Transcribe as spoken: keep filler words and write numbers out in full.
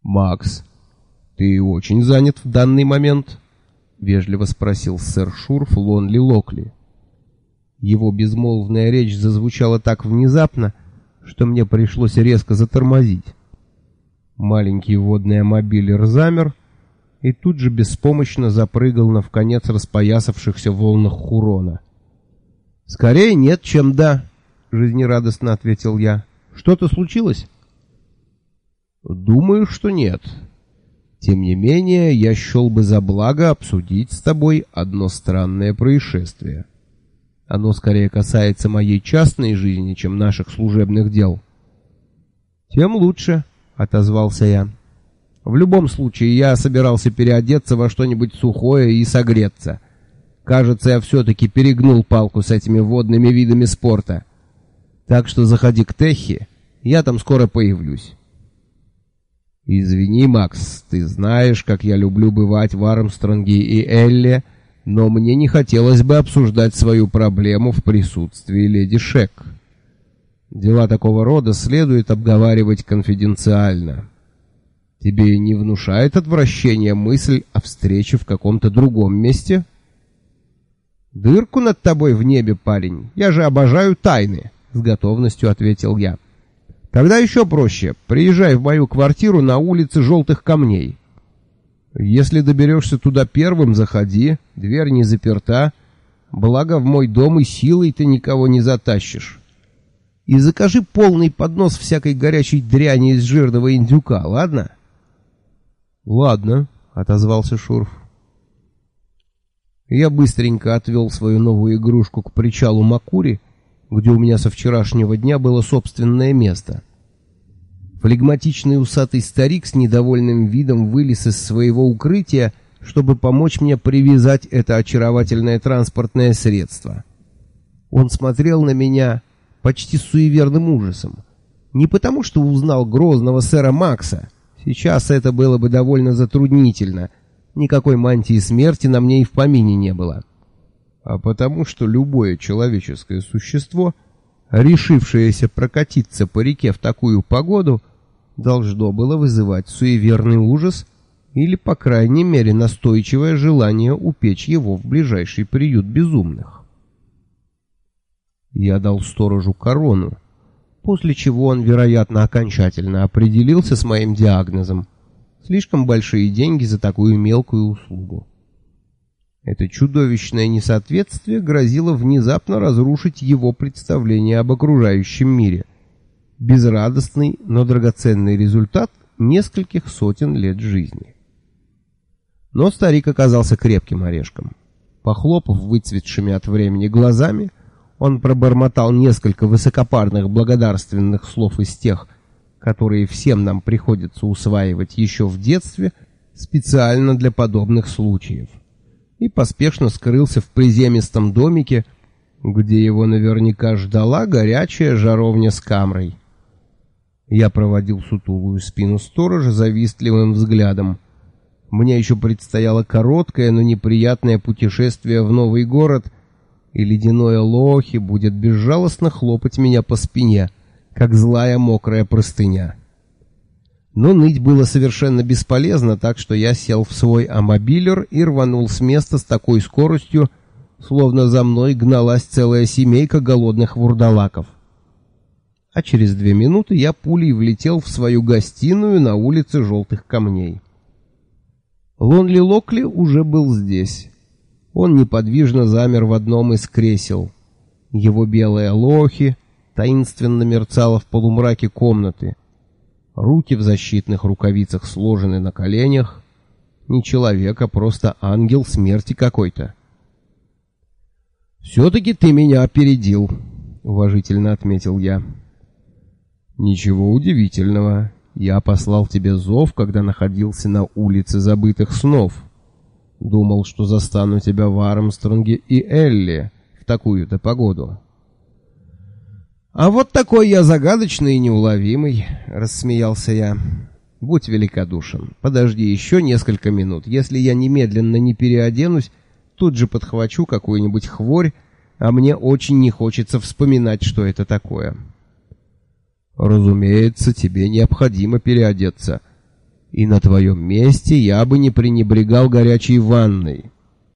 «Макс, ты очень занят в данный момент?» — вежливо спросил сэр Шурф Лонли Локли. Его безмолвная речь зазвучала так внезапно, что мне пришлось резко затормозить. Маленький водный амобилер замер и тут же беспомощно запрыгал на вконец распоясавшихся волнах Хурона. «Скорее нет, чем да», — жизнерадостно ответил я. «Что-то случилось?» «Думаю, что нет. Тем не менее, я счел бы за благо обсудить с тобой одно странное происшествие. Оно скорее касается моей частной жизни, чем наших служебных дел». «Тем лучше», — отозвался я. «В любом случае, я собирался переодеться во что-нибудь сухое и согреться. Кажется, я все-таки перегнул палку с этими водными видами спорта. Так что заходи к Техи, я там скоро появлюсь». «Извини, Макс, ты знаешь, как я люблю бывать в Армстронге и Элле, но мне не хотелось бы обсуждать свою проблему в присутствии леди Шек. Дела такого рода следует обговаривать конфиденциально. Тебе не внушает отвращения мысль о встрече в каком-то другом месте?» «Дырку над тобой в небе, парень, я же обожаю тайны», — с готовностью ответил я. «Тогда еще проще, приезжай в мою квартиру на улице Желтых Камней. Если доберешься туда первым, заходи, дверь не заперта, благо в мой дом и силой ты никого не затащишь. И закажи полный поднос всякой горячей дряни из жирного индюка, ладно?» «Ладно», — отозвался Шурф. Я быстренько отвел свою новую игрушку к причалу Макури, где у меня со вчерашнего дня было собственное место. Флегматичный усатый старик с недовольным видом вылез из своего укрытия, чтобы помочь мне привязать это очаровательное транспортное средство. Он смотрел на меня почти с суеверным ужасом. Не потому, что узнал грозного сэра Макса. Сейчас это было бы довольно затруднительно. Никакой мантии смерти на мне и в помине не было. А потому, что любое человеческое существо, решившееся прокатиться по реке в такую погоду, должно было вызывать суеверный ужас или, по крайней мере, настойчивое желание упечь его в ближайший приют безумных. Я дал сторожу корону, после чего он, вероятно, окончательно определился с моим диагнозом. Слишком большие деньги за такую мелкую услугу. Это чудовищное несоответствие грозило внезапно разрушить его представление об окружающем мире. Безрадостный, но драгоценный результат нескольких сотен лет жизни. Но старик оказался крепким орешком. Похлопав выцветшими от времени глазами, он пробормотал несколько высокопарных благодарственных слов из тех, которые всем нам приходится усваивать еще в детстве специально для подобных случаев, и поспешно скрылся в приземистом домике, где его наверняка ждала горячая жаровня с камрой. Я проводил сутулую спину сторожа завистливым взглядом. Мне еще предстояло короткое, но неприятное путешествие в новый город, и ледяное Лохи будет безжалостно хлопать меня по спине, как злая мокрая простыня. Но ныть было совершенно бесполезно, так что я сел в свой амобилер и рванул с места с такой скоростью, словно за мной гналась целая семейка голодных вурдалаков. А через две минуты я пулей влетел в свою гостиную на улице Желтых Камней. Лонли Локли уже был здесь. Он неподвижно замер в одном из кресел. Его белая Лохи таинственно мерцала в полумраке комнаты. Руки в защитных рукавицах сложены на коленях. Не человек, а просто ангел смерти какой-то. «Все-таки ты меня опередил», — уважительно отметил я. «Ничего удивительного. Я послал тебе зов, когда находился на улице забытых снов. Думал, что застану тебя в Армстронге и Элле в такую-то погоду». «А вот такой я загадочный и неуловимый», — рассмеялся я. «Будь великодушен, подожди еще несколько минут. Если я немедленно не переоденусь, тут же подхвачу какую-нибудь хворь, а мне очень не хочется вспоминать, что это такое». «Разумеется, тебе необходимо переодеться. И на твоем месте я бы не пренебрегал горячей ванной.